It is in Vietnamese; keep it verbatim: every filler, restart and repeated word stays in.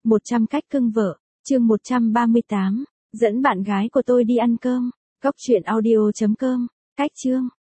một trăm cách cưng vợ, chương một trăm ba mươi tám, dẫn bạn gái của tôi đi ăn cơm. Cóc truyện audio chấm com, cách chương.